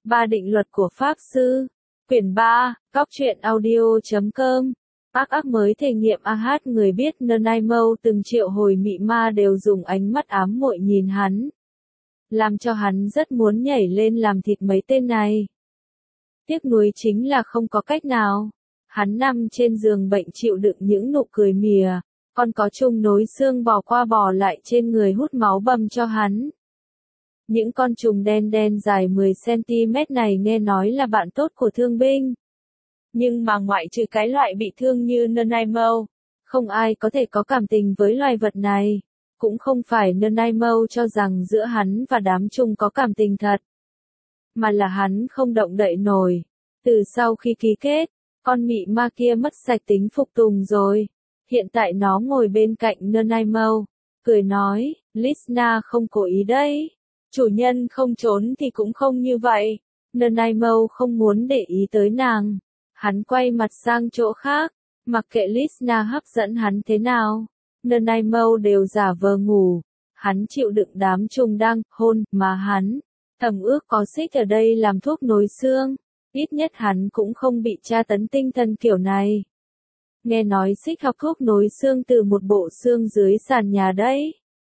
Ba định luật của Pháp Sư. Quyển 3, Cóc truyện audio.com. Mới thể nghiệm người biết Nanaimo từng triệu hồi mị ma đều dùng ánh mắt ám muội nhìn hắn. Làm cho hắn rất muốn nhảy lên làm thịt mấy tên này. Tiếc nuối chính là không có cách nào. Hắn nằm trên giường bệnh chịu đựng những nụ cười mỉa, còn có chung nối xương bò qua bò lại trên người hút máu bầm cho hắn. Những con trùng đen đen dài 10cm này nghe nói là bạn tốt của thương binh. Nhưng mà ngoại trừ cái loại bị thương như Nanaimo, không ai có thể có cảm tình với loài vật này. Cũng không phải Nanaimo cho rằng giữa hắn và đám trùng có cảm tình thật, mà là hắn không động đậy nổi. Từ sau khi ký kết, con mị ma kia mất sạch tính phục tùng rồi. Hiện tại nó ngồi bên cạnh Nanaimo, cười nói, Lisna không cố ý đấy. Chủ nhân không trốn thì cũng không như vậy. Nanaimo không muốn để ý tới nàng. Hắn quay mặt sang chỗ khác, mặc kệ Lisna hấp dẫn hắn thế nào. Nanaimo đều giả vờ ngủ. Hắn chịu đựng đám trùng đang hôn mà hắn thầm ước có xích ở đây làm thuốc nối xương. Ít nhất hắn cũng không bị tra tấn tinh thần kiểu này. Nghe nói xích học thuốc nối xương từ một bộ xương dưới sàn nhà đấy.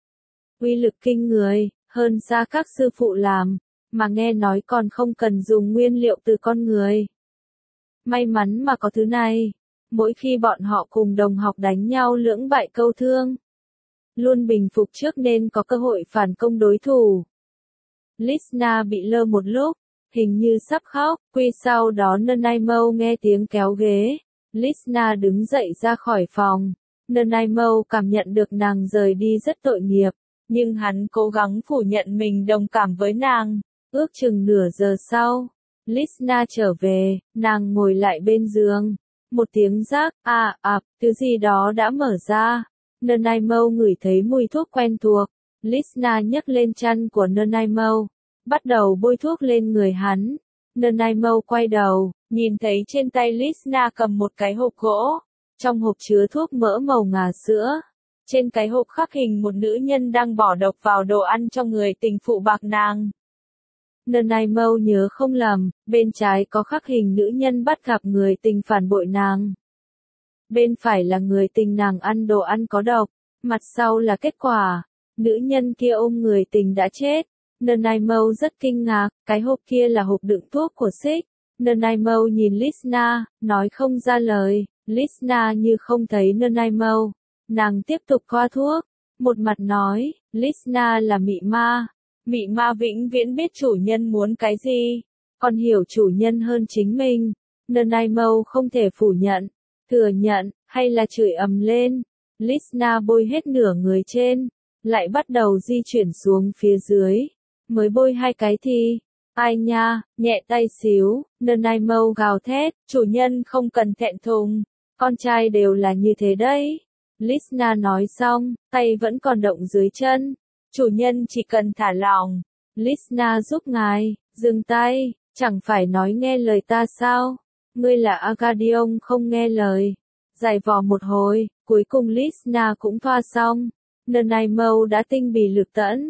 Uy lực kinh người, hơn xa các sư phụ làm, mà nghe nói còn không cần dùng nguyên liệu từ con người. May mắn mà có thứ này, mỗi khi bọn họ cùng đồng học đánh nhau lưỡng bại câu thương, luôn bình phục trước nên có cơ hội phản công đối thủ. Lisna bị lơ một lúc, hình như sắp khóc, quy sau đó Nanaimo nghe tiếng kéo ghế. Lisna đứng dậy ra khỏi phòng. Nanaimo cảm nhận được nàng rời đi rất tội nghiệp, nhưng hắn cố gắng phủ nhận mình đồng cảm với nàng. Ước chừng nửa giờ sau, Lisna trở về, nàng ngồi lại bên giường. Một tiếng rác, thứ gì đó đã mở ra. Nanaimo ngửi thấy mùi thuốc quen thuộc. Lisna nhấc lên chăn của Nanaimo, bắt đầu bôi thuốc lên người hắn. Nanaimo quay đầu, nhìn thấy trên tay Lisna cầm một cái hộp gỗ. Trong hộp chứa thuốc mỡ màu ngà sữa. Trên cái hộp khắc hình một nữ nhân đang bỏ độc vào đồ ăn cho người tình phụ bạc nàng. Nanaimo nhớ không lầm, bên trái có khắc hình nữ nhân bắt gặp người tình phản bội nàng. Bên phải là người tình nàng ăn đồ ăn có độc, mặt sau là kết quả. Nữ nhân kia ôm người tình đã chết. Nanaimo rất kinh ngạc, cái hộp kia là hộp đựng thuốc của Xích. Nanaimo nhìn Lisna, nói không ra lời. Lisna như không thấy Nanaimo. Nàng tiếp tục thoa thuốc, một mặt nói, Lisna là mị ma. Mị ma vĩnh viễn biết chủ nhân muốn cái gì, còn hiểu chủ nhân hơn chính mình. Nanaimo không thể phủ nhận, thừa nhận, hay là chửi ầm lên. Lisna bôi hết nửa người trên, lại bắt đầu di chuyển xuống phía dưới. Mới bôi 2 cái thì, ai nha, nhẹ tay xíu. Nanaimo gào thét, chủ nhân không cần thẹn thùng, con trai đều là như thế đấy. Lisna nói xong, tay vẫn còn động dưới chân. Chủ nhân chỉ cần thả lỏng. Lisna giúp ngài, dừng tay, chẳng phải nói nghe lời ta sao? Ngươi là Agadion không nghe lời. Giày vò một hồi, cuối cùng Lisna cũng thoa xong. Nanaimo đã tinh bì lực tẫn.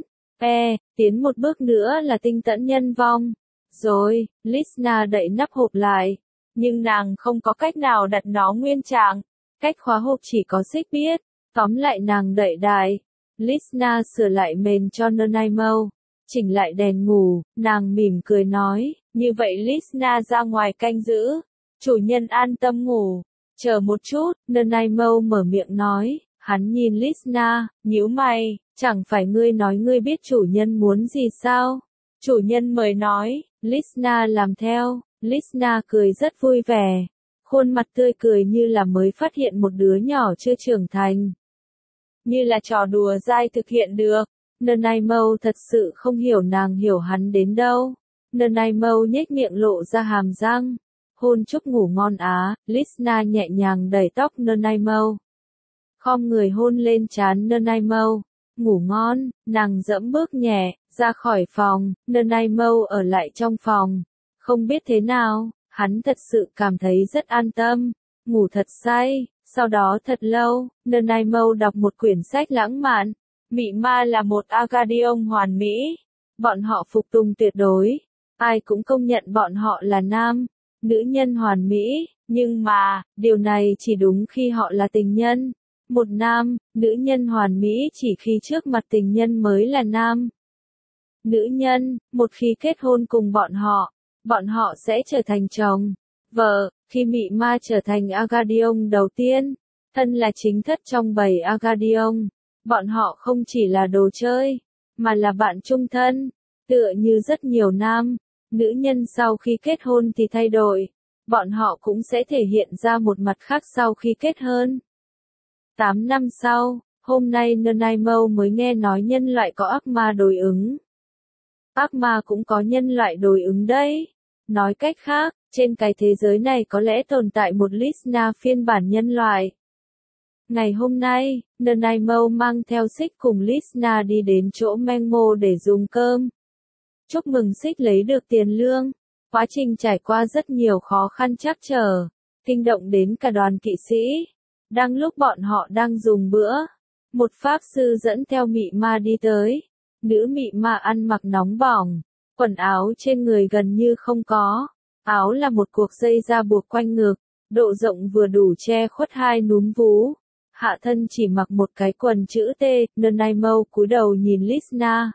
Tiến một bước nữa là tinh tẫn nhân vong. Rồi, Lisna đậy nắp hộp lại. Nhưng nàng không có cách nào đặt nó nguyên trạng. Cách khóa hộp chỉ có Xích biết. Tóm lại nàng đậy đại. Lisna sửa lại mền cho Nanaimo. Chỉnh lại đèn ngủ, nàng mỉm cười nói. Như vậy Lisna ra ngoài canh giữ. Chủ nhân an tâm ngủ. Chờ một chút, Nanaimo mở miệng nói. Hắn nhìn Lisna, nhíu mày. Chẳng phải ngươi nói ngươi biết chủ nhân muốn gì sao? Chủ nhân mời nói. Lisna làm theo. Lisna cười rất vui vẻ. Khuôn mặt tươi cười như là mới phát hiện một đứa nhỏ chưa trưởng thành. Như là trò đùa dai thực hiện được. Nanaimo thật sự không hiểu nàng hiểu hắn đến đâu. Nanaimo nhếch miệng lộ ra hàm răng. Hôn chúc ngủ ngon á. Lisna nhẹ nhàng đẩy tóc Nanaimo. Khom người hôn lên trán Nanaimo. Ngủ ngon, nàng dẫm bước nhẹ, ra khỏi phòng. Nanaimo ở lại trong phòng. Không biết thế nào, hắn thật sự cảm thấy rất an tâm. Ngủ thật say. Sau đó thật lâu, Nanaimo đọc một quyển sách lãng mạn. Mị ma là một Agadion hoàn mỹ. Bọn họ phục tùng tuyệt đối. ai cũng công nhận bọn họ là nam, nữ nhân hoàn mỹ, nhưng mà, điều này chỉ đúng khi họ là tình nhân. Một nam, nữ nhân hoàn mỹ chỉ khi trước mặt tình nhân mới là nam. Nữ nhân, một khi kết hôn cùng bọn họ sẽ trở thành chồng, vợ, khi mị ma trở thành Agadion đầu tiên, thân là chính thất trong bầy Agadion, bọn họ không chỉ là đồ chơi, mà là bạn chung thân, tựa như rất nhiều nam, nữ nhân sau khi kết hôn thì thay đổi, bọn họ cũng sẽ thể hiện ra một mặt khác sau khi kết hôn. 8 năm sau, hôm nay Nanaimo mới nghe nói nhân loại có ác ma đối ứng. Ác ma cũng có nhân loại đối ứng đấy. Nói cách khác, trên cái thế giới này có lẽ tồn tại một Listener phiên bản nhân loại. Ngày hôm nay, Nanaimo mang theo Xích cùng Listener đi đến chỗ Menmo để dùng cơm. Chúc mừng Xích lấy được tiền lương. Quá trình trải qua rất nhiều khó khăn trắc trở, kinh động đến cả đoàn kỵ sĩ. Đang lúc bọn họ đang dùng bữa, một pháp sư dẫn theo mị ma đi tới. Nữ mị ma ăn mặc nóng bỏng, quần áo trên người gần như không có. Áo là một cuộc dây da buộc quanh ngực, độ rộng vừa đủ che khuất hai núm vú. Hạ thân chỉ mặc một cái quần chữ T, Nanaimo cúi đầu nhìn Listener.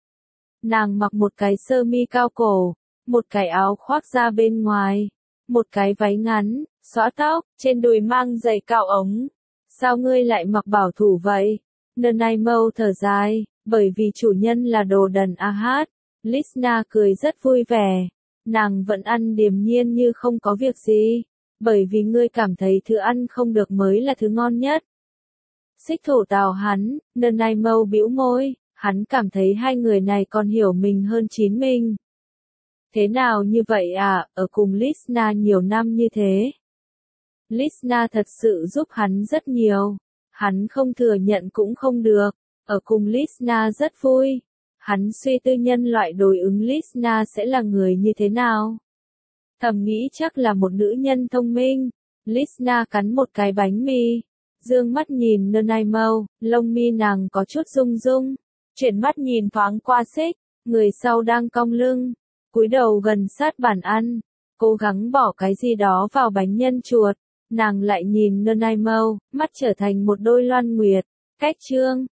Nàng mặc một cái sơ mi cao cổ, một cái áo khoác da bên ngoài, một cái váy ngắn, xõa tóc, trên đùi mang giày cao ống. Sao ngươi lại mặc bảo thủ vậy? Nanaimo thở dài, bởi vì chủ nhân là đồ đần Ahad. Listener cười rất vui vẻ. Nàng vẫn ăn điềm nhiên như không có việc gì, bởi vì ngươi cảm thấy thứ ăn không được mới là thứ ngon nhất. Xích thổ tào hắn, Nanaimo bĩu môi, hắn cảm thấy hai người này còn hiểu mình hơn chính mình. Thế nào như vậy à, ở cùng Listener nhiều năm như thế. Listener thật sự giúp hắn rất nhiều. Hắn không thừa nhận cũng không được. Ở cùng Listener rất vui. Hắn suy tư nhân loại đối ứng Listener sẽ là người như thế nào. Thầm nghĩ chắc là một nữ nhân thông minh. Listener cắn một cái bánh mì. Dương mắt nhìn Nanaimo, lông mi nàng có chút rung rung. Chuyển mắt nhìn thoáng qua Xích, người sau đang cong lưng, cúi đầu gần sát bàn ăn, cố gắng bỏ cái gì đó vào bánh nhân chuột. Nàng lại nhìn Nanaimo, mắt trở thành một đôi loan nguyệt. Cách chương